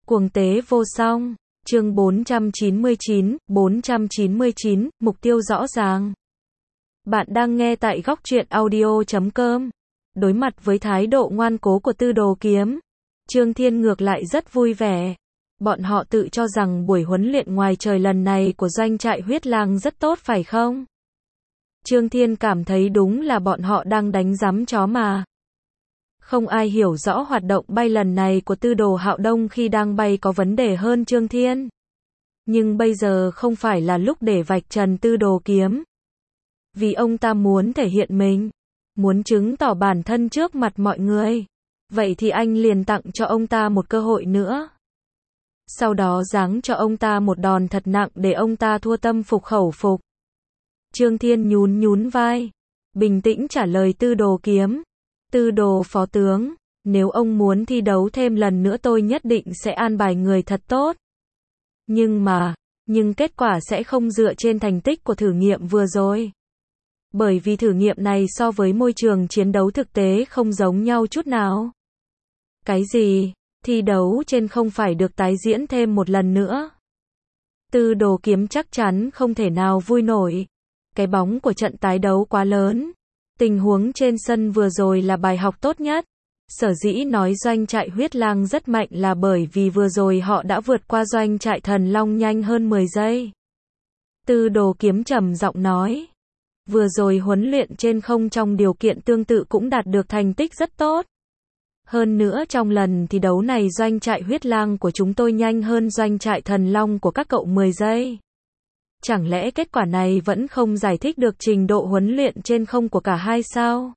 Cuồng tế vô song. Chương 499, mục tiêu rõ ràng. Bạn đang nghe tại góc truyện audio.com. Đối mặt với thái độ ngoan cố của Tư Đồ Kiếm, Trương Thiên ngược lại rất vui vẻ. Bọn họ tự cho rằng buổi huấn luyện ngoài trời lần này của doanh trại huyết lang rất tốt phải không? Trương Thiên cảm thấy đúng là bọn họ đang đánh rắm chó mà. Không ai hiểu rõ hoạt động bay lần này của Tư Đồ Hạo Đông khi đang bay có vấn đề hơn Trương Thiên. Nhưng bây giờ không phải là lúc để vạch trần Tư Đồ Kiếm. Vì ông ta muốn thể hiện mình, muốn chứng tỏ bản thân trước mặt mọi người. Vậy thì anh liền tặng cho ông ta một cơ hội nữa. Sau đó giáng cho ông ta một đòn thật nặng để ông ta thua tâm phục khẩu phục. Trương Thiên nhún vai, bình tĩnh trả lời Tư Đồ Kiếm. Tư Đồ phó tướng, nếu ông muốn thi đấu thêm lần nữa tôi nhất định sẽ an bài người thật tốt. Nhưng kết quả sẽ không dựa trên thành tích của thử nghiệm vừa rồi. Bởi vì thử nghiệm này so với môi trường chiến đấu thực tế không giống nhau chút nào. Cái gì? Thi đấu trên không phải được tái diễn thêm một lần nữa. Tư Đồ Kiếm chắc chắn không thể nào vui nổi. Cái bóng của trận tái đấu quá lớn. Tình huống trên sân vừa rồi là bài học tốt nhất. Sở dĩ nói doanh trại huyết lang rất mạnh là bởi vì vừa rồi họ đã vượt qua doanh trại thần long nhanh hơn 10 giây. Tư Đồ Kiếm trầm giọng nói. Vừa rồi huấn luyện trên không trong điều kiện tương tự cũng đạt được thành tích rất tốt. Hơn nữa trong lần thi đấu này doanh trại huyết lang của chúng tôi nhanh hơn doanh trại thần long của các cậu 10 giây. Chẳng lẽ kết quả này vẫn không giải thích được trình độ huấn luyện trên không của cả hai sao?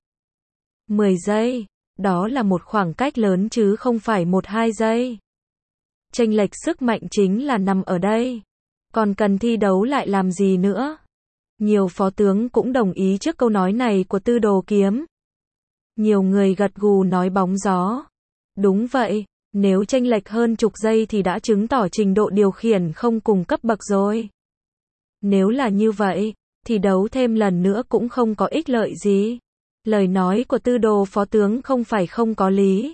10 giây, đó là một khoảng cách lớn chứ không phải 1-2 giây. Chênh lệch sức mạnh chính là nằm ở đây. Còn cần thi đấu lại làm gì nữa? Nhiều phó tướng cũng đồng ý trước câu nói này của Tư Đồ Kiếm. Nhiều người gật gù nói bóng gió. Đúng vậy, nếu chênh lệch hơn chục giây thì đã chứng tỏ trình độ điều khiển không cùng cấp bậc rồi. Nếu là như vậy, thì đấu thêm lần nữa cũng không có ích lợi gì. Lời nói của Tư Đồ phó tướng không phải không có lý.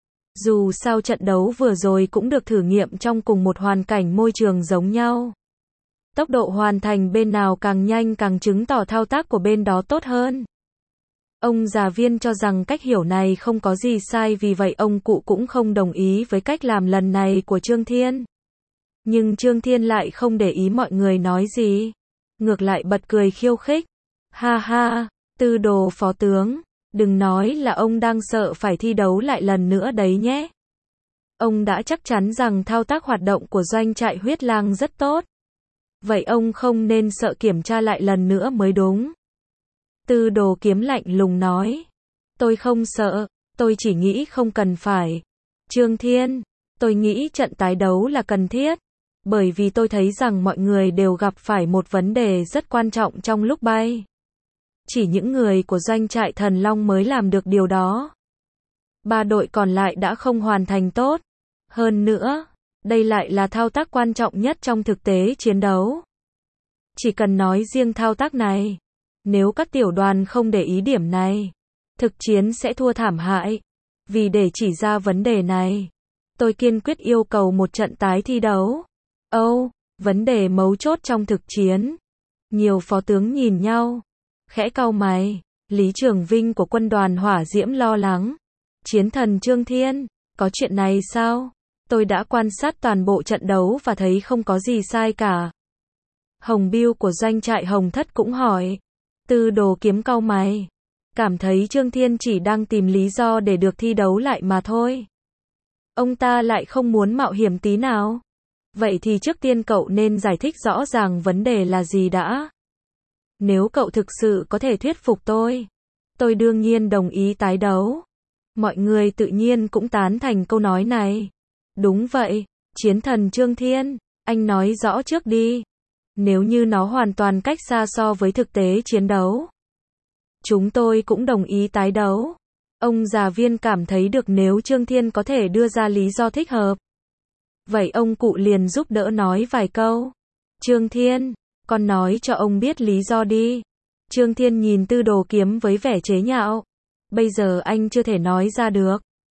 Dù sao trận đấu vừa rồi cũng được thử nghiệm trong cùng một hoàn cảnh môi trường giống nhau. Tốc độ hoàn thành bên nào càng nhanh càng chứng tỏ thao tác của bên đó tốt hơn. Ông già Viên cho rằng cách hiểu này không có gì sai, vì vậy ông cụ cũng không đồng ý với cách làm lần này của Trương Thiên. Nhưng Trương Thiên lại không để ý mọi người nói gì. Ngược lại bật cười khiêu khích. Ha ha, Tư Đồ phó tướng, đừng nói là ông đang sợ phải thi đấu lại lần nữa đấy nhé. Ông đã chắc chắn rằng thao tác hoạt động của doanh trại huyết lang rất tốt. Vậy ông không nên sợ kiểm tra lại lần nữa mới đúng. Tư Đồ Kiếm lạnh lùng nói. Tôi không sợ, tôi chỉ nghĩ không cần phải. Trương Thiên, tôi nghĩ trận tái đấu là cần thiết. Bởi vì tôi thấy rằng mọi người đều gặp phải một vấn đề rất quan trọng trong lúc bay. Chỉ những người của doanh trại thần long mới làm được điều đó. 3 đội còn lại đã không hoàn thành tốt. Hơn nữa, đây lại là thao tác quan trọng nhất trong thực tế chiến đấu. Chỉ cần nói riêng thao tác này, nếu các tiểu đoàn không để ý điểm này, thực chiến sẽ thua thảm hại. Vì để chỉ ra vấn đề này, tôi kiên quyết yêu cầu một trận tái thi đấu. Vấn đề mấu chốt trong thực chiến. Nhiều phó tướng nhìn nhau, khẽ cau mày. Lý Trường Vinh của quân đoàn hỏa diễm lo lắng. Chiến thần Trương Thiên, có chuyện này sao? Tôi đã quan sát toàn bộ trận đấu và thấy không có gì sai cả. Hồng Bưu của doanh trại Hồng Thất cũng hỏi. Tư Đồ Kiếm cau mày, cảm thấy Trương Thiên chỉ đang tìm lý do để được thi đấu lại mà thôi. Ông ta lại không muốn mạo hiểm tí nào. Vậy thì trước tiên cậu nên giải thích rõ ràng vấn đề là gì đã. Nếu cậu thực sự có thể thuyết phục tôi đương nhiên đồng ý tái đấu. Mọi người tự nhiên cũng tán thành câu nói này. Đúng vậy, chiến thần Trương Thiên, anh nói rõ trước đi. Nếu như nó hoàn toàn cách xa so với thực tế chiến đấu, chúng tôi cũng đồng ý tái đấu. Ông già Viên cảm thấy được nếu Trương Thiên có thể đưa ra lý do thích hợp. Vậy ông cụ liền giúp đỡ nói vài câu. Trương Thiên, con nói cho ông biết lý do đi. Trương Thiên nhìn Tư Đồ Kiếm với vẻ chế nhạo. Bây giờ anh chưa thể nói ra được.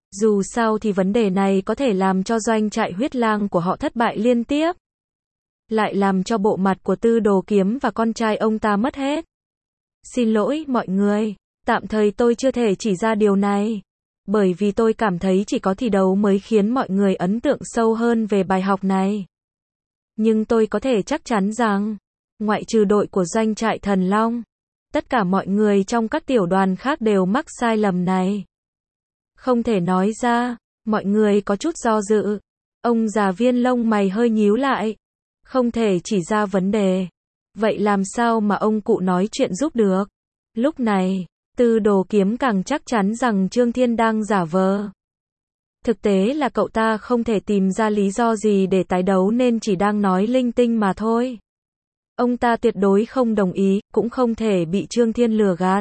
Dù sao thì vấn đề này có thể làm cho doanh trại huyết lang của họ thất bại liên tiếp. Lại làm cho bộ mặt của Tư Đồ Kiếm và con trai ông ta mất hết. Xin lỗi mọi người, tạm thời tôi chưa thể chỉ ra điều này. Bởi vì tôi cảm thấy chỉ có thi đấu mới khiến mọi người ấn tượng sâu hơn về bài học này. Nhưng tôi có thể chắc chắn rằng, ngoại trừ đội của doanh trại Thần Long, tất cả mọi người trong các tiểu đoàn khác đều mắc sai lầm này. Không thể nói ra, mọi người có chút do dự. Ông già Viên lông mày hơi nhíu lại. Không thể chỉ ra vấn đề. Vậy làm sao mà ông cụ nói chuyện giúp được? Lúc này, Tư Đồ Kiếm càng chắc chắn rằng Trương Thiên đang giả vờ. Thực tế là cậu ta không thể tìm ra lý do gì để tái đấu nên chỉ đang nói linh tinh mà thôi. Ông ta tuyệt đối không đồng ý, cũng không thể bị Trương Thiên lừa gạt.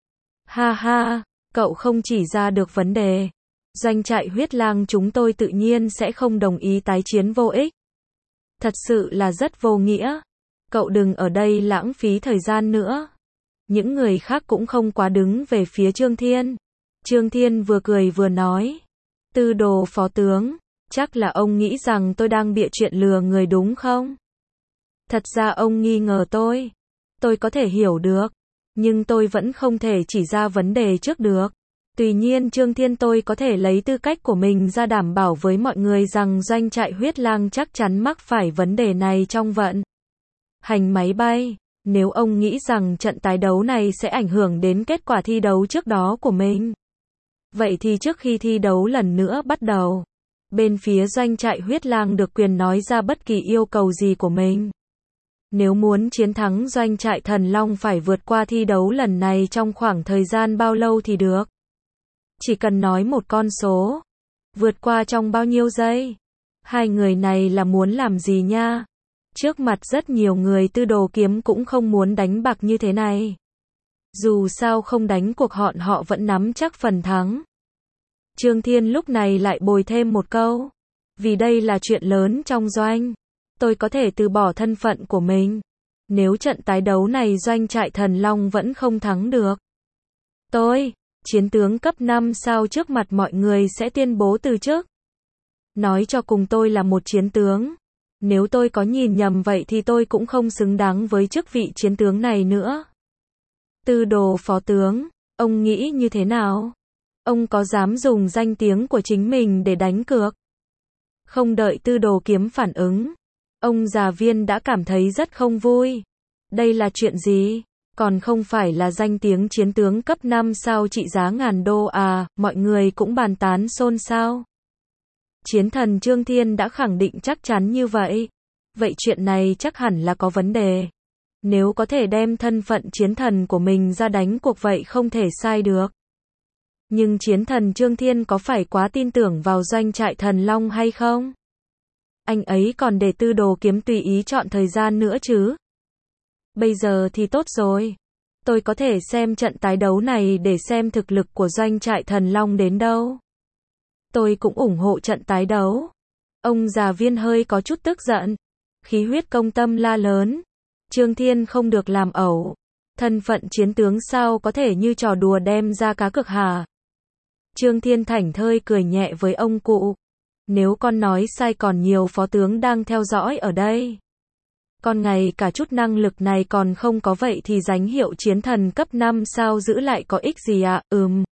Ha ha, cậu không chỉ ra được vấn đề. Doanh trại huyết lang chúng tôi tự nhiên sẽ không đồng ý tái chiến vô ích. Thật sự là rất vô nghĩa. Cậu đừng ở đây lãng phí thời gian nữa. Những người khác cũng không quá đứng về phía Trương Thiên. Trương Thiên vừa cười vừa nói. Tư Đồ phó tướng, chắc là ông nghĩ rằng tôi đang bịa chuyện lừa người đúng không? Thật ra ông nghi ngờ tôi. Tôi có thể hiểu được. Nhưng tôi vẫn không thể chỉ ra vấn đề trước được. Tuy nhiên Trương Thiên tôi có thể lấy tư cách của mình ra đảm bảo với mọi người rằng doanh trại huyết lang chắc chắn mắc phải vấn đề này trong vận hành máy bay. Nếu ông nghĩ rằng trận tái đấu này sẽ ảnh hưởng đến kết quả thi đấu trước đó của mình, vậy thì trước khi thi đấu lần nữa bắt đầu, bên phía doanh trại huyết lang được quyền nói ra bất kỳ yêu cầu gì của mình. Nếu muốn chiến thắng doanh trại Thần Long phải vượt qua thi đấu lần này trong khoảng thời gian bao lâu thì được. Chỉ cần nói một con số. Vượt qua trong bao nhiêu giây? Hai người này là muốn làm gì nha? Trước mặt rất nhiều người Tư Đồ Kiếm cũng không muốn đánh bạc như thế này. Dù sao không đánh cuộc họ vẫn nắm chắc phần thắng. Trương Thiên lúc này lại bồi thêm một câu. Vì đây là chuyện lớn trong doanh. Tôi có thể từ bỏ thân phận của mình. Nếu trận tái đấu này doanh trại Thần Long vẫn không thắng được. Tôi, chiến tướng cấp 5 sao trước mặt mọi người sẽ tuyên bố từ chức. Nói cho cùng tôi là một chiến tướng. Nếu tôi có nhìn nhầm vậy thì tôi cũng không xứng đáng với chức vị chiến tướng này nữa. Tư Đồ phó tướng, ông nghĩ như thế nào? Ông có dám dùng danh tiếng của chính mình để đánh cược? Không đợi Tư Đồ Kiếm phản ứng, ông già Viên đã cảm thấy rất không vui. Đây là chuyện gì? Còn không phải là danh tiếng chiến tướng cấp 5 sao trị giá ngàn đô à, mọi người cũng bàn tán xôn xao. Chiến thần Trương Thiên đã khẳng định chắc chắn như vậy. Vậy chuyện này chắc hẳn là có vấn đề. Nếu có thể đem thân phận chiến thần của mình ra đánh cuộc vậy không thể sai được. Nhưng chiến thần Trương Thiên có phải quá tin tưởng vào doanh trại Thần Long hay không? Anh ấy còn để Tư Đồ Kiếm tùy ý chọn thời gian nữa chứ. Bây giờ thì tốt rồi. Tôi có thể xem trận tái đấu này để xem thực lực của doanh trại Thần Long đến đâu. Tôi cũng ủng hộ trận tái đấu. Ông già Viên hơi có chút tức giận. Khí huyết công tâm la lớn. Trương Thiên không được làm ẩu. Thân phận chiến tướng sao có thể như trò đùa đem ra cá cược hả? Trương Thiên thảnh thơi cười nhẹ với ông cụ. Nếu con nói sai còn nhiều phó tướng đang theo dõi ở đây. Con ngày cả chút năng lực này còn không có vậy thì danh hiệu chiến thần cấp 5 sao giữ lại có ích gì ạ?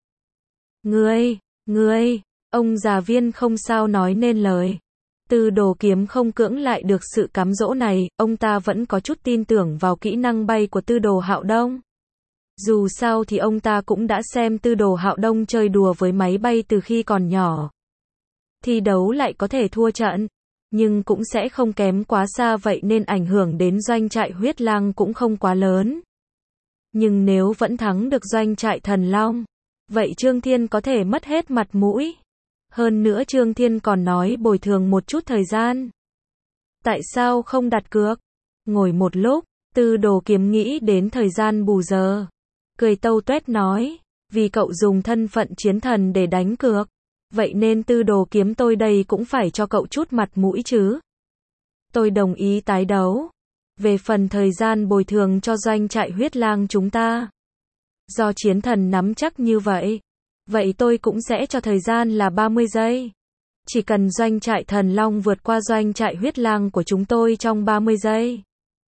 Ngươi, ông già Viên không sao nói nên lời. Tư Đồ Kiếm không cưỡng lại được sự cám dỗ này, ông ta vẫn có chút tin tưởng vào kỹ năng bay của Tư Đồ Hạo Đông. Dù sao thì ông ta cũng đã xem Tư Đồ Hạo Đông chơi đùa với máy bay từ khi còn nhỏ. Thi đấu lại có thể thua trận, nhưng cũng sẽ không kém quá xa vậy nên ảnh hưởng đến doanh trại huyết lang cũng không quá lớn. Nhưng nếu vẫn thắng được doanh trại Thần Long, vậy Trương Thiên có thể mất hết mặt mũi. Hơn nữa Trương Thiên còn nói bồi thường một chút thời gian. Tại sao không đặt cược? Ngồi một lúc, Tư Đồ Kiếm nghĩ đến thời gian bù giờ. Cười tâu tuét nói, vì cậu dùng thân phận chiến thần để đánh cược. Vậy nên Tư Đồ Kiếm tôi đây cũng phải cho cậu chút mặt mũi chứ. Tôi đồng ý tái đấu. Về phần thời gian bồi thường cho doanh trại huyết lang chúng ta. Do chiến thần nắm chắc như vậy. Vậy tôi cũng sẽ cho thời gian là 30 giây. Chỉ cần doanh trại Thần Long vượt qua doanh trại Huyết Lang của chúng tôi trong 30 giây.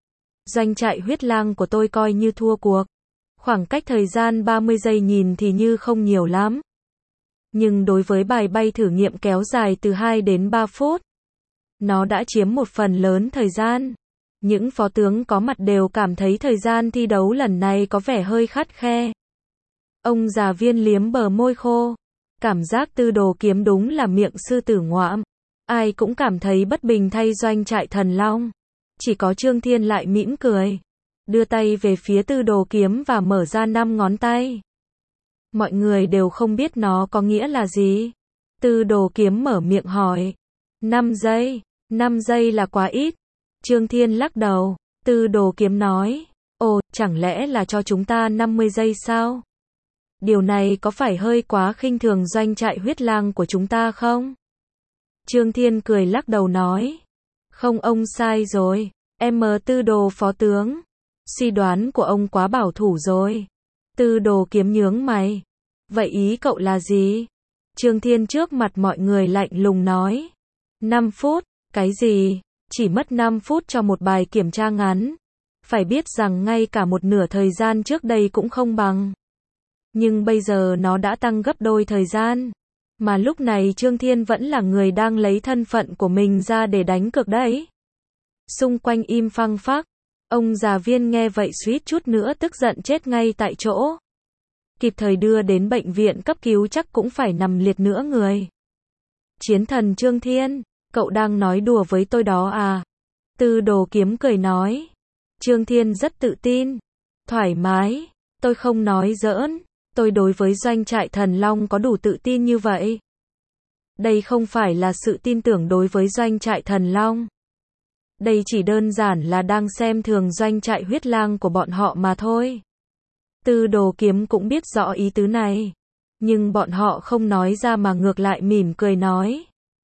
Doanh trại Huyết Lang của tôi coi như thua cuộc. Khoảng cách thời gian 30 giây nhìn thì như không nhiều lắm. Nhưng đối với bài bay thử nghiệm kéo dài từ 2 đến 3 phút, nó đã chiếm một phần lớn thời gian. Những phó tướng có mặt đều cảm thấy thời gian thi đấu lần này có vẻ hơi khắt khe. Ông già Viên liếm bờ môi khô. Cảm giác Tư Đồ Kiếm đúng là miệng sư tử ngoạm. Ai cũng cảm thấy bất bình thay doanh trại Thần Long. Chỉ có Trương Thiên lại mỉm cười. Đưa tay về phía Tư Đồ Kiếm và mở ra 5 ngón tay. Mọi người đều không biết nó có nghĩa là gì. Tư Đồ Kiếm mở miệng hỏi. 5 giây. 5 giây là quá ít. Trương Thiên lắc đầu. Tư Đồ Kiếm nói. Ồ, chẳng lẽ là cho chúng ta 50 giây sao? Điều này có phải hơi quá khinh thường doanh trại Huyết Lang của chúng ta không? Trương Thiên cười lắc đầu nói. Không, ông sai rồi. Tư Đồ phó tướng. Suy đoán của ông quá bảo thủ rồi. Tư Đồ Kiếm nhướng mày. Vậy ý cậu là gì? Trương Thiên trước mặt mọi người lạnh lùng nói. 5 phút. Cái gì? Chỉ mất 5 phút cho một bài kiểm tra ngắn. Phải biết rằng ngay cả một nửa thời gian trước đây cũng không bằng. Nhưng bây giờ nó đã tăng gấp đôi thời gian. Mà lúc này Trương Thiên vẫn là người đang lấy thân phận của mình ra để đánh cược đấy. Xung quanh im phăng phắc. Ông già Viên nghe vậy suýt chút nữa tức giận chết ngay tại chỗ. Kịp thời đưa đến bệnh viện cấp cứu chắc cũng phải nằm liệt nửa người. Chiến thần Trương Thiên, cậu đang nói đùa với tôi đó à? Tư Đồ Kiếm cười nói. Trương Thiên rất tự tin. Thoải mái, tôi không nói giỡn. Tôi đối với doanh trại Thần Long có đủ tự tin như vậy. Đây không phải là sự tin tưởng đối với doanh trại Thần Long. Đây chỉ đơn giản là đang xem thường doanh trại Huyết Lang của bọn họ mà thôi. Tư Đồ Kiếm cũng biết rõ ý tứ này. Nhưng bọn họ không nói ra mà ngược lại mỉm cười nói.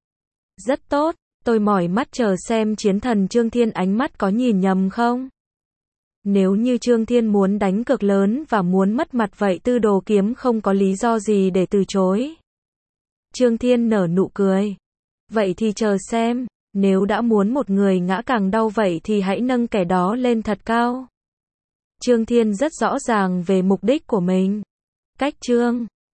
Rất tốt, tôi mỏi mắt chờ xem chiến thần Trương Thiên ánh mắt có nhìn nhầm không. Nếu như Trương Thiên muốn đánh cược lớn và muốn mất mặt vậy Tư Đồ Kiếm không có lý do gì để từ chối. Trương Thiên nở nụ cười. Vậy thì chờ xem, nếu đã muốn một người ngã càng đau vậy thì hãy nâng kẻ đó lên thật cao. Trương Thiên rất rõ ràng về mục đích của mình. Cách chương